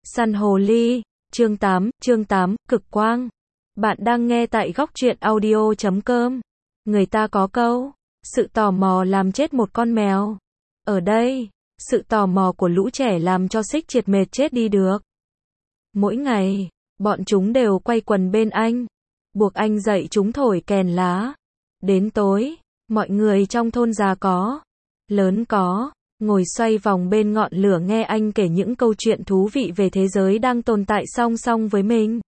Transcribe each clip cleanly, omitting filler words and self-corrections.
Săn hồ ly, chương 8, cực quang. Bạn đang nghe tại góc truyện audio.com. Người ta có câu, sự tò mò làm chết một con mèo. Ở đây, sự tò mò của lũ trẻ làm cho Xích Triệt mệt chết đi được. Mỗi ngày, bọn chúng đều quay quần bên anh, buộc anh dậy chúng thổi kèn lá. Đến tối, mọi người trong thôn già có, lớn có, ngồi xoay vòng bên ngọn lửa nghe anh kể những câu chuyện thú vị về thế giới đang tồn tại song song với mình.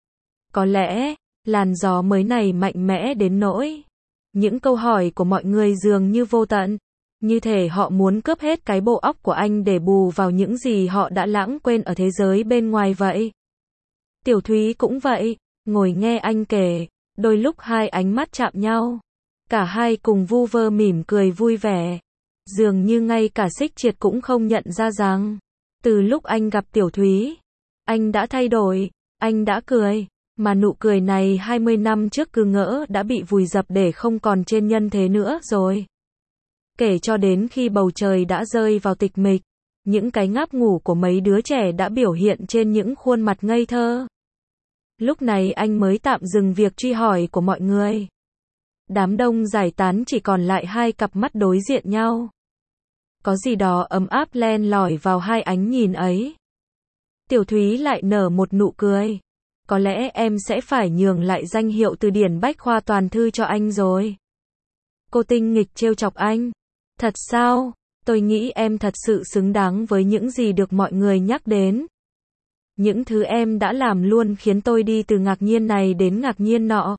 Có lẽ, làn gió mới này mạnh mẽ đến nỗi những câu hỏi của mọi người dường như vô tận, như thể họ muốn cướp hết cái bộ óc của anh để bù vào những gì họ đã lãng quên ở thế giới bên ngoài vậy. Tiểu Thúy cũng vậy, ngồi nghe anh kể, đôi lúc hai ánh mắt chạm nhau. Cả hai cùng vu vơ mỉm cười vui vẻ. Dường như ngay cả Xích Triệt cũng không nhận ra rằng, từ lúc anh gặp Tiểu Thúy, anh đã thay đổi, anh đã cười, mà nụ cười này 20 năm trước cứ ngỡ đã bị vùi dập để không còn trên nhân thế nữa rồi. Kể cho đến khi bầu trời đã rơi vào tịch mịch, những cái ngáp ngủ của mấy đứa trẻ đã biểu hiện trên những khuôn mặt ngây thơ. Lúc này anh mới tạm dừng việc truy hỏi của mọi người. Đám đông giải tán chỉ còn lại hai cặp mắt đối diện nhau. Có gì đó ấm áp len lỏi vào hai ánh nhìn ấy. Tiểu Thúy lại nở một nụ cười. Có lẽ em sẽ phải nhường lại danh hiệu từ điển bách khoa toàn thư cho anh rồi. Cô tinh nghịch trêu chọc anh. Thật sao? Tôi nghĩ em thật sự xứng đáng với những gì được mọi người nhắc đến. Những thứ em đã làm luôn khiến tôi đi từ ngạc nhiên này đến ngạc nhiên nọ.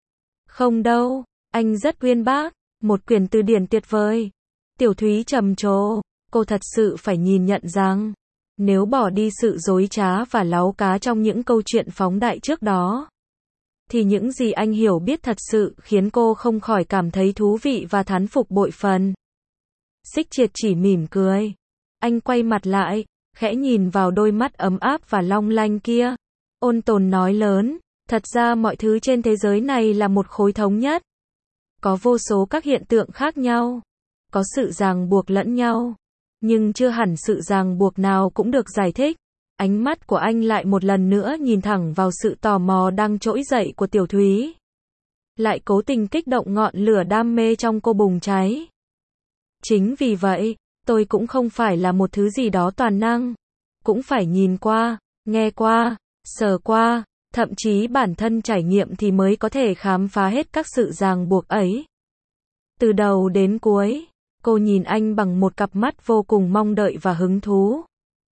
Không đâu, anh rất uyên bác, một quyển từ điển tuyệt vời. Tiểu Thúy trầm trồ, cô thật sự phải nhìn nhận rằng, nếu bỏ đi sự dối trá và láu cá trong những câu chuyện phóng đại trước đó, thì những gì anh hiểu biết thật sự khiến cô không khỏi cảm thấy thú vị và thán phục bội phần. Xích Triệt chỉ mỉm cười. Anh quay mặt lại, khẽ nhìn vào đôi mắt ấm áp và long lanh kia. Ôn tồn nói lớn, thật ra mọi thứ trên thế giới này là một khối thống nhất. Có vô số các hiện tượng khác nhau. Có sự ràng buộc lẫn nhau. Nhưng chưa hẳn sự ràng buộc nào cũng được giải thích. Ánh mắt của anh lại một lần nữa nhìn thẳng vào sự tò mò đang trỗi dậy của Tiểu Thúy. Lại cố tình kích động ngọn lửa đam mê trong cô bùng cháy. Chính vì vậy, tôi cũng không phải là một thứ gì đó toàn năng. Cũng phải nhìn qua, nghe qua, sờ qua, thậm chí bản thân trải nghiệm thì mới có thể khám phá hết các sự ràng buộc ấy. Từ đầu đến cuối, cô nhìn anh bằng một cặp mắt vô cùng mong đợi và hứng thú.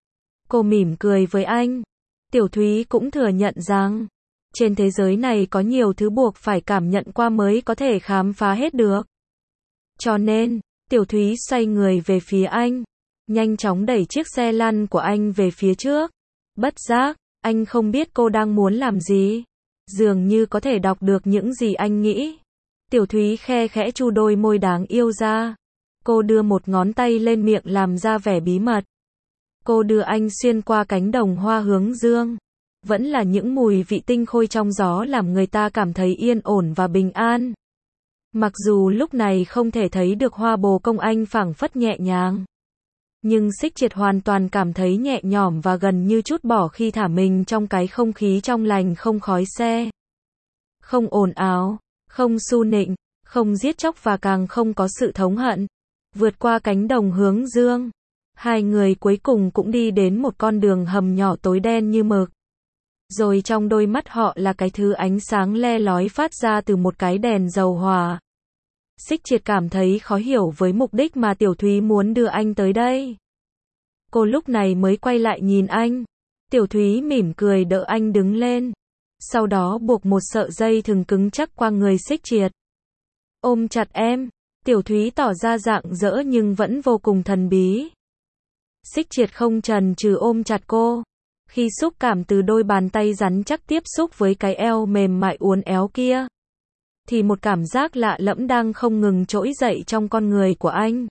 Cô mỉm cười với anh. Tiểu Thúy cũng thừa nhận rằng, trên thế giới này có nhiều thứ buộc phải cảm nhận qua mới có thể khám phá hết được. Cho nên, Tiểu Thúy xoay người về phía anh, nhanh chóng đẩy chiếc xe lăn của anh về phía trước. Bất giác, anh không biết cô đang muốn làm gì. Dường như có thể đọc được những gì anh nghĩ. Tiểu Thúy khe khẽ chu đôi môi đáng yêu ra. Cô đưa một ngón tay lên miệng làm ra vẻ bí mật. Cô đưa anh xuyên qua cánh đồng hoa hướng dương. Vẫn là những mùi vị tinh khôi trong gió làm người ta cảm thấy yên ổn và bình an. Mặc dù lúc này không thể thấy được hoa bồ công anh phảng phất nhẹ nhàng. Nhưng Xích Triệt hoàn toàn cảm thấy nhẹ nhõm và gần như trút bỏ khi thả mình trong cái không khí trong lành không khói xe. Không ồn ào, không su nịnh, không giết chóc và càng không có sự thống hận. Vượt qua cánh đồng hướng dương, hai người cuối cùng cũng đi đến một con đường hầm nhỏ tối đen như mực. Rồi trong đôi mắt họ là cái thứ ánh sáng le lói phát ra từ một cái đèn dầu hỏa. Xích Triệt cảm thấy khó hiểu với mục đích mà Tiểu Thúy muốn đưa anh tới đây. Cô lúc này mới quay lại nhìn anh. Tiểu Thúy mỉm cười đỡ anh đứng lên. Sau đó buộc một sợi dây thừng cứng chắc qua người Xích Triệt. Ôm chặt em. Tiểu Thúy tỏ ra rạng rỡ nhưng vẫn vô cùng thần bí. Xích Triệt không chần chừ ôm chặt cô. Khi xúc cảm từ đôi bàn tay rắn chắc tiếp xúc với cái eo mềm mại uốn éo kia, thì một cảm giác lạ lẫm đang không ngừng trỗi dậy trong con người của anh.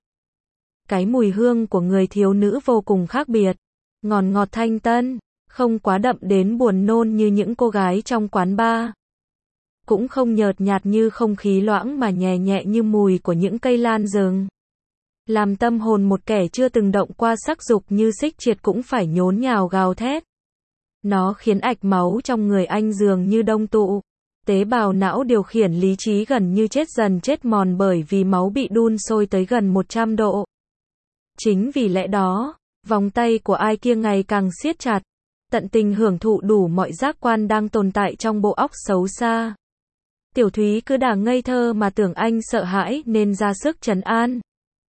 Cái mùi hương của người thiếu nữ vô cùng khác biệt. Ngọt ngọt thanh tân, không quá đậm đến buồn nôn như những cô gái trong quán bar. Cũng không nhợt nhạt như không khí loãng mà nhẹ nhẹ như mùi của những cây lan rừng. Làm tâm hồn một kẻ chưa từng động qua sắc dục như Xích Triệt cũng phải nhốn nhào gào thét. Nó khiến ạch máu trong người anh dường như đông tụ. Tế bào não điều khiển lý trí gần như chết dần chết mòn bởi vì máu bị đun sôi tới gần 100 độ. Chính vì lẽ đó, vòng tay của ai kia ngày càng siết chặt, tận tình hưởng thụ đủ mọi giác quan đang tồn tại trong bộ óc xấu xa. Tiểu Thúy cứ đà ngây thơ mà tưởng anh sợ hãi nên ra sức trấn an.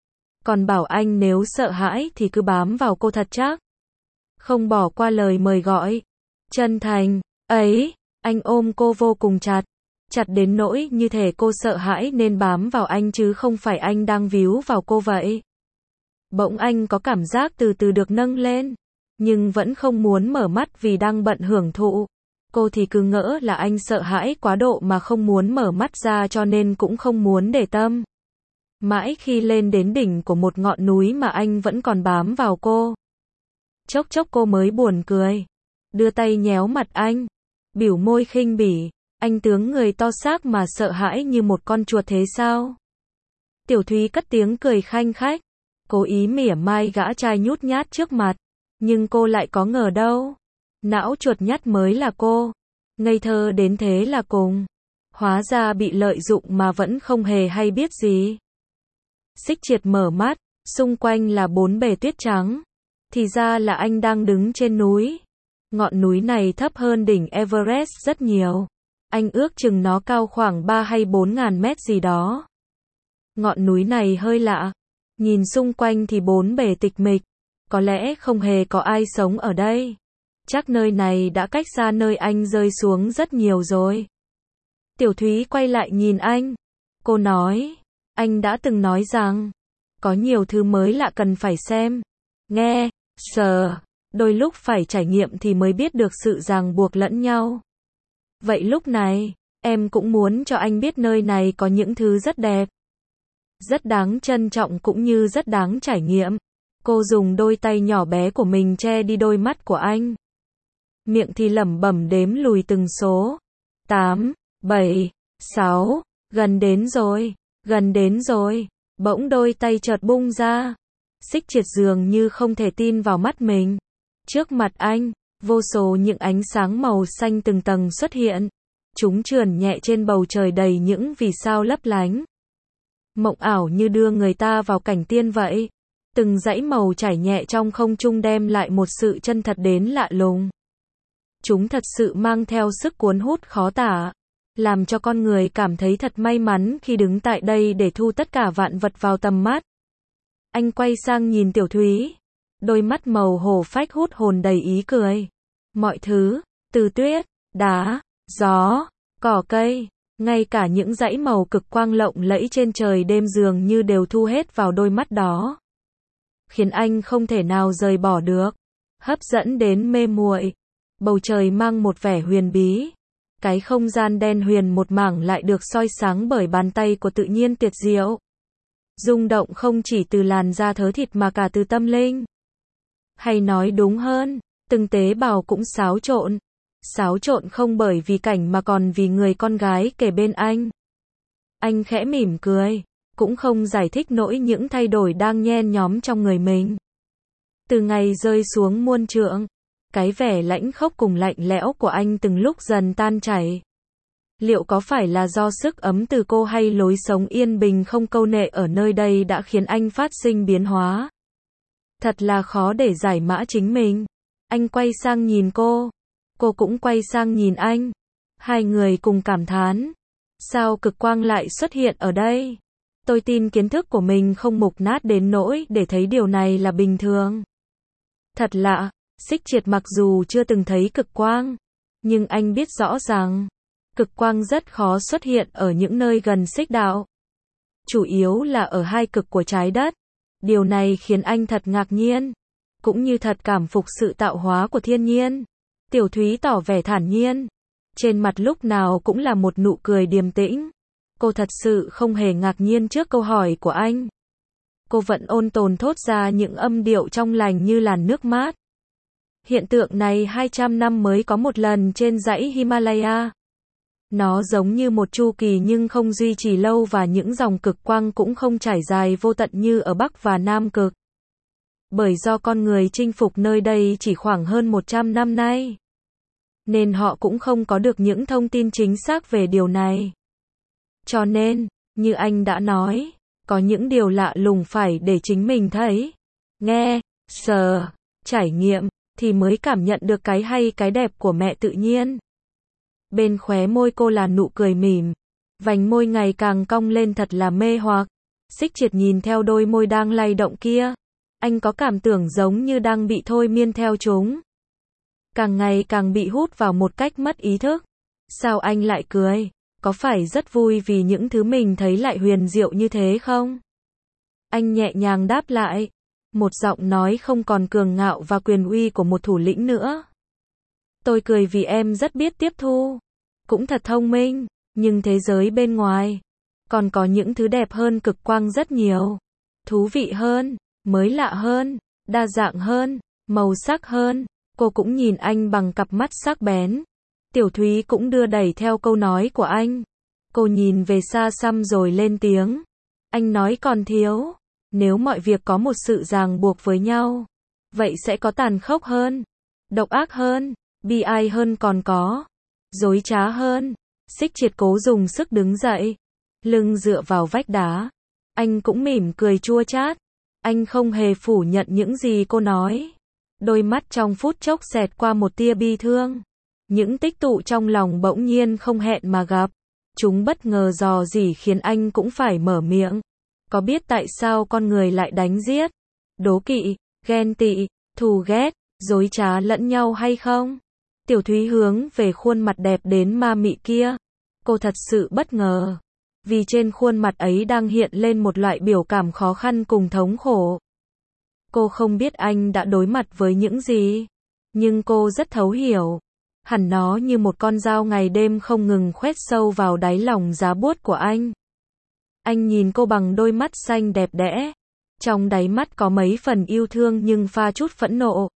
Còn bảo anh nếu sợ hãi thì cứ bám vào cô thật chắc. Không bỏ qua lời mời gọi. Chân thành, ấy, anh ôm cô vô cùng chặt. Chặt đến nỗi như thể cô sợ hãi nên bám vào anh chứ không phải anh đang víu vào cô vậy. Bỗng anh có cảm giác từ từ được nâng lên, nhưng vẫn không muốn mở mắt vì đang bận hưởng thụ. Cô thì cứ ngỡ là anh sợ hãi quá độ mà không muốn mở mắt ra cho nên cũng không muốn để tâm. Mãi khi lên đến đỉnh của một ngọn núi mà anh vẫn còn bám vào cô. Chốc chốc cô mới buồn cười, đưa tay nhéo mặt anh, biểu môi khinh bỉ, anh tướng người to xác mà sợ hãi như một con chuột thế sao? Tiểu Thúy cất tiếng cười khanh khách, cố ý mỉa mai gã trai nhút nhát trước mặt, nhưng cô lại có ngờ đâu. Não chuột nhắt mới là cô, ngây thơ đến thế là cùng. Hóa ra bị lợi dụng mà vẫn không hề hay biết gì. Xích Triệt mở mắt, xung quanh là bốn bề tuyết trắng. Thì ra là anh đang đứng trên núi. Ngọn núi này thấp hơn đỉnh Everest rất nhiều. Anh ước chừng nó cao khoảng 3 hay 4 ngàn mét gì đó. Ngọn núi này hơi lạ. Nhìn xung quanh thì bốn bề tịch mịch. Có lẽ không hề có ai sống ở đây. Chắc nơi này đã cách xa nơi anh rơi xuống rất nhiều rồi. Tiểu Thúy quay lại nhìn anh. Cô nói, anh đã từng nói rằng, có nhiều thứ mới lạ cần phải xem, nghe, sờ, đôi lúc phải trải nghiệm thì mới biết được sự ràng buộc lẫn nhau. Vậy lúc này, em cũng muốn cho anh biết nơi này có những thứ rất đẹp, rất đáng trân trọng cũng như rất đáng trải nghiệm. Cô dùng đôi tay nhỏ bé của mình che đi đôi mắt của anh. Miệng thì lẩm bẩm đếm lùi từng số. 8, 7, 6, gần đến rồi, gần đến rồi. Bỗng đôi tay chợt bung ra. Xích Triệt dường như không thể tin vào mắt mình. Trước mặt anh, vô số những ánh sáng màu xanh từng tầng xuất hiện. Chúng trườn nhẹ trên bầu trời đầy những vì sao lấp lánh. Mộng ảo như đưa người ta vào cảnh tiên vậy. Từng dãy màu chảy nhẹ trong không trung đem lại một sự chân thật đến lạ lùng. Chúng thật sự mang theo sức cuốn hút khó tả, làm cho con người cảm thấy thật may mắn khi đứng tại đây để thu tất cả vạn vật vào tầm mắt. Anh quay sang nhìn Tiểu Thúy, đôi mắt màu hổ phách hút hồn đầy ý cười. Mọi thứ, từ tuyết, đá, gió, cỏ cây, ngay cả những dãy màu cực quang lộng lẫy trên trời đêm dường như đều thu hết vào đôi mắt đó. Khiến anh không thể nào rời bỏ được, hấp dẫn đến mê muội. Bầu trời mang một vẻ huyền bí. Cái không gian đen huyền một mảng lại được soi sáng bởi bàn tay của tự nhiên tuyệt diệu. Rung động không chỉ từ làn da thớ thịt mà cả từ tâm linh. Hay nói đúng hơn, từng tế bào cũng xáo trộn. Xáo trộn không bởi vì cảnh mà còn vì người con gái kề bên anh. Anh khẽ mỉm cười, cũng không giải thích nổi những thay đổi đang nhen nhóm trong người mình. Từ ngày rơi xuống muôn trượng, cái vẻ lãnh khốc cùng lạnh lẽo của anh từng lúc dần tan chảy. Liệu có phải là do sức ấm từ cô hay lối sống yên bình không câu nệ ở nơi đây đã khiến anh phát sinh biến hóa? Thật là khó để giải mã chính mình. Anh quay sang nhìn cô cũng quay sang nhìn anh. Hai người cùng cảm thán. Sao cực quang lại xuất hiện ở đây? Tôi tin kiến thức của mình không mục nát đến nỗi để thấy điều này là bình thường. Thật lạ. Xích Triệt mặc dù chưa từng thấy cực quang, nhưng anh biết rõ rằng, cực quang rất khó xuất hiện ở những nơi gần xích đạo. Chủ yếu là ở hai cực của trái đất. Điều này khiến anh thật ngạc nhiên, cũng như thật cảm phục sự tạo hóa của thiên nhiên. Tiểu Thúy tỏ vẻ thản nhiên. Trên mặt lúc nào cũng là một nụ cười điềm tĩnh. Cô thật sự không hề ngạc nhiên trước câu hỏi của anh. Cô vẫn ôn tồn thốt ra những âm điệu trong lành như làn nước mát. Hiện tượng này 200 năm mới có một lần trên dãy Himalaya. Nó giống như một chu kỳ nhưng không duy trì lâu và những dòng cực quang cũng không trải dài vô tận như ở Bắc và Nam cực. Bởi do con người chinh phục nơi đây chỉ khoảng hơn 100 năm nay. nên họ cũng không có được những thông tin chính xác về điều này. Cho nên, như anh đã nói, có những điều lạ lùng phải để chính mình thấy, nghe, sờ, trải nghiệm, thì mới cảm nhận được cái hay cái đẹp của mẹ tự nhiên. Bên khóe môi cô là nụ cười mỉm, vành môi ngày càng cong lên thật là mê hoặc. Xích Triệt nhìn theo đôi môi đang lay động kia, anh có cảm tưởng giống như đang bị thôi miên theo chúng. Càng ngày càng bị hút vào một cách mất ý thức. Sao anh lại cười? Có phải rất vui vì những thứ mình thấy lại huyền diệu như thế không? Anh nhẹ nhàng đáp lại, một giọng nói không còn cường ngạo và quyền uy của một thủ lĩnh nữa. Tôi cười vì em rất biết tiếp thu, cũng thật thông minh, nhưng thế giới bên ngoài còn có những thứ đẹp hơn cực quang rất nhiều, thú vị hơn, mới lạ hơn, đa dạng hơn, màu sắc hơn. Cô cũng nhìn anh bằng cặp mắt sắc bén. Tiểu Thúy cũng đưa đẩy theo câu nói của anh. Cô nhìn về xa xăm rồi lên tiếng. Anh nói còn thiếu. Nếu mọi việc có một sự ràng buộc với nhau, vậy sẽ có tàn khốc hơn, độc ác hơn, bi ai hơn, còn có dối trá hơn. Xích Triệt cố dùng sức đứng dậy, lưng dựa vào vách đá. Anh cũng mỉm cười chua chát. Anh không hề phủ nhận những gì cô nói. Đôi mắt trong phút chốc xẹt qua một tia bi thương. Những tích tụ trong lòng bỗng nhiên không hẹn mà gặp. Chúng bất ngờ rò rỉ khiến anh cũng phải mở miệng. Có biết tại sao con người lại đánh giết, đố kỵ, ghen tị, thù ghét, dối trá lẫn nhau hay không? Tiểu Thúy hướng về khuôn mặt đẹp đến ma mị kia. Cô thật sự bất ngờ. Vì trên khuôn mặt ấy đang hiện lên một loại biểu cảm khó khăn cùng thống khổ. Cô không biết anh đã đối mặt với những gì, nhưng cô rất thấu hiểu. Hẳn nó như một con dao ngày đêm không ngừng khoét sâu vào đáy lòng giá buốt của anh. Anh nhìn cô bằng đôi mắt xanh đẹp đẽ. Trong đáy mắt có mấy phần yêu thương nhưng pha chút phẫn nộ.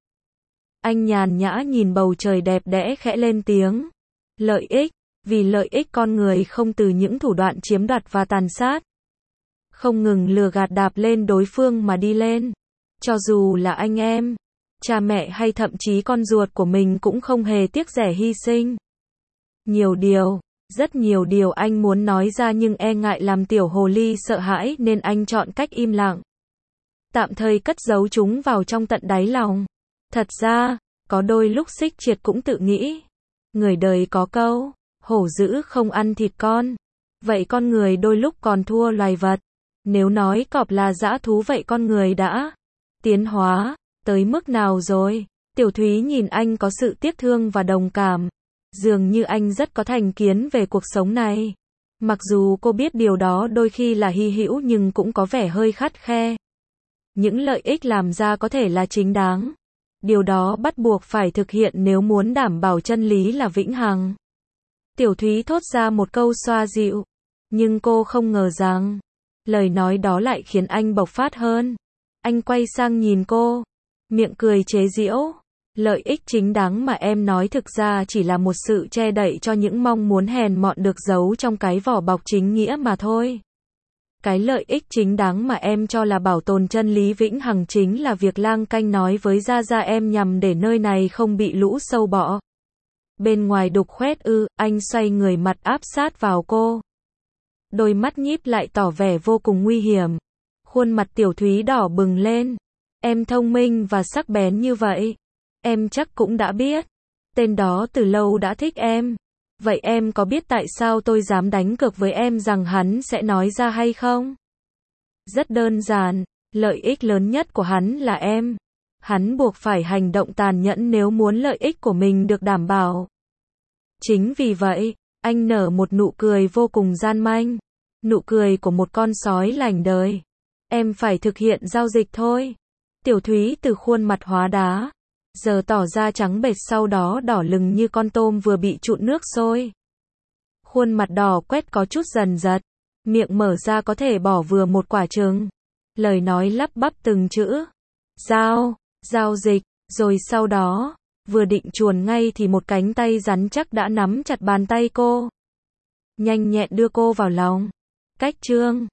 Anh nhàn nhã nhìn bầu trời đẹp đẽ khẽ lên tiếng. Lợi ích, vì lợi ích con người không từ những thủ đoạn chiếm đoạt và tàn sát. Không ngừng lừa gạt đạp lên đối phương mà đi lên. Cho dù là anh em, cha mẹ hay thậm chí con ruột của mình cũng không hề tiếc rẻ hy sinh. Nhiều điều, rất nhiều điều anh muốn nói ra nhưng e ngại làm tiểu hồ ly sợ hãi nên anh chọn cách im lặng. Tạm thời cất giấu chúng vào trong tận đáy lòng. Thật ra, có đôi lúc Xích Triệt cũng tự nghĩ. Người đời có câu, hổ dữ không ăn thịt con. Vậy con người đôi lúc còn thua loài vật. Nếu nói cọp là dã thú vậy con người đã tiến hóa tới mức nào rồi? Tiểu Thúy nhìn anh có sự tiếc thương và đồng cảm. Dường như anh rất có thành kiến về cuộc sống này. Mặc dù cô biết điều đó đôi khi là hy hữu nhưng cũng có vẻ hơi khắt khe. Những lợi ích làm ra có thể là chính đáng. Điều đó bắt buộc phải thực hiện nếu muốn đảm bảo chân lý là vĩnh hằng. Tiểu Thúy thốt ra một câu xoa dịu. Nhưng cô không ngờ rằng lời nói đó lại khiến anh bộc phát hơn. Anh quay sang nhìn cô, miệng cười chế giễu. Lợi ích chính đáng mà em nói thực ra chỉ là một sự che đậy cho những mong muốn hèn mọn được giấu trong cái vỏ bọc chính nghĩa mà thôi. Cái lợi ích chính đáng mà em cho là bảo tồn chân lý vĩnh hằng chính là việc Lang Canh nói với Gia Gia em nhằm để nơi này không bị lũ sâu bọ. Bên ngoài đục khoét ư? Anh xoay người mặt áp sát vào cô. Đôi mắt nhíp lại tỏ vẻ vô cùng nguy hiểm. Khuôn mặt Tiểu Thúy đỏ bừng lên. Em thông minh và sắc bén như vậy. Em chắc cũng đã biết. Tên đó từ lâu đã thích em. Vậy em có biết tại sao tôi dám đánh cược với em rằng hắn sẽ nói ra hay không? Rất đơn giản, lợi ích lớn nhất của hắn là em. Hắn buộc phải hành động tàn nhẫn nếu muốn lợi ích của mình được đảm bảo. Chính vì vậy, anh nở một nụ cười vô cùng gian manh. Nụ cười của một con sói lành đời. Em phải thực hiện giao dịch thôi. Tiểu Thúy từ khuôn mặt hóa đá, giờ tỏ ra trắng bệch sau đó đỏ lừng như con tôm vừa bị trụn nước sôi. Khuôn mặt đỏ quét có chút dần dật, miệng mở ra có thể bỏ vừa một quả trứng. Lời nói lắp bắp từng chữ. Giao dịch, rồi sau đó, vừa định chuồn ngay thì một cánh tay rắn chắc đã nắm chặt bàn tay cô. Nhanh nhẹn đưa cô vào lòng. Cách chương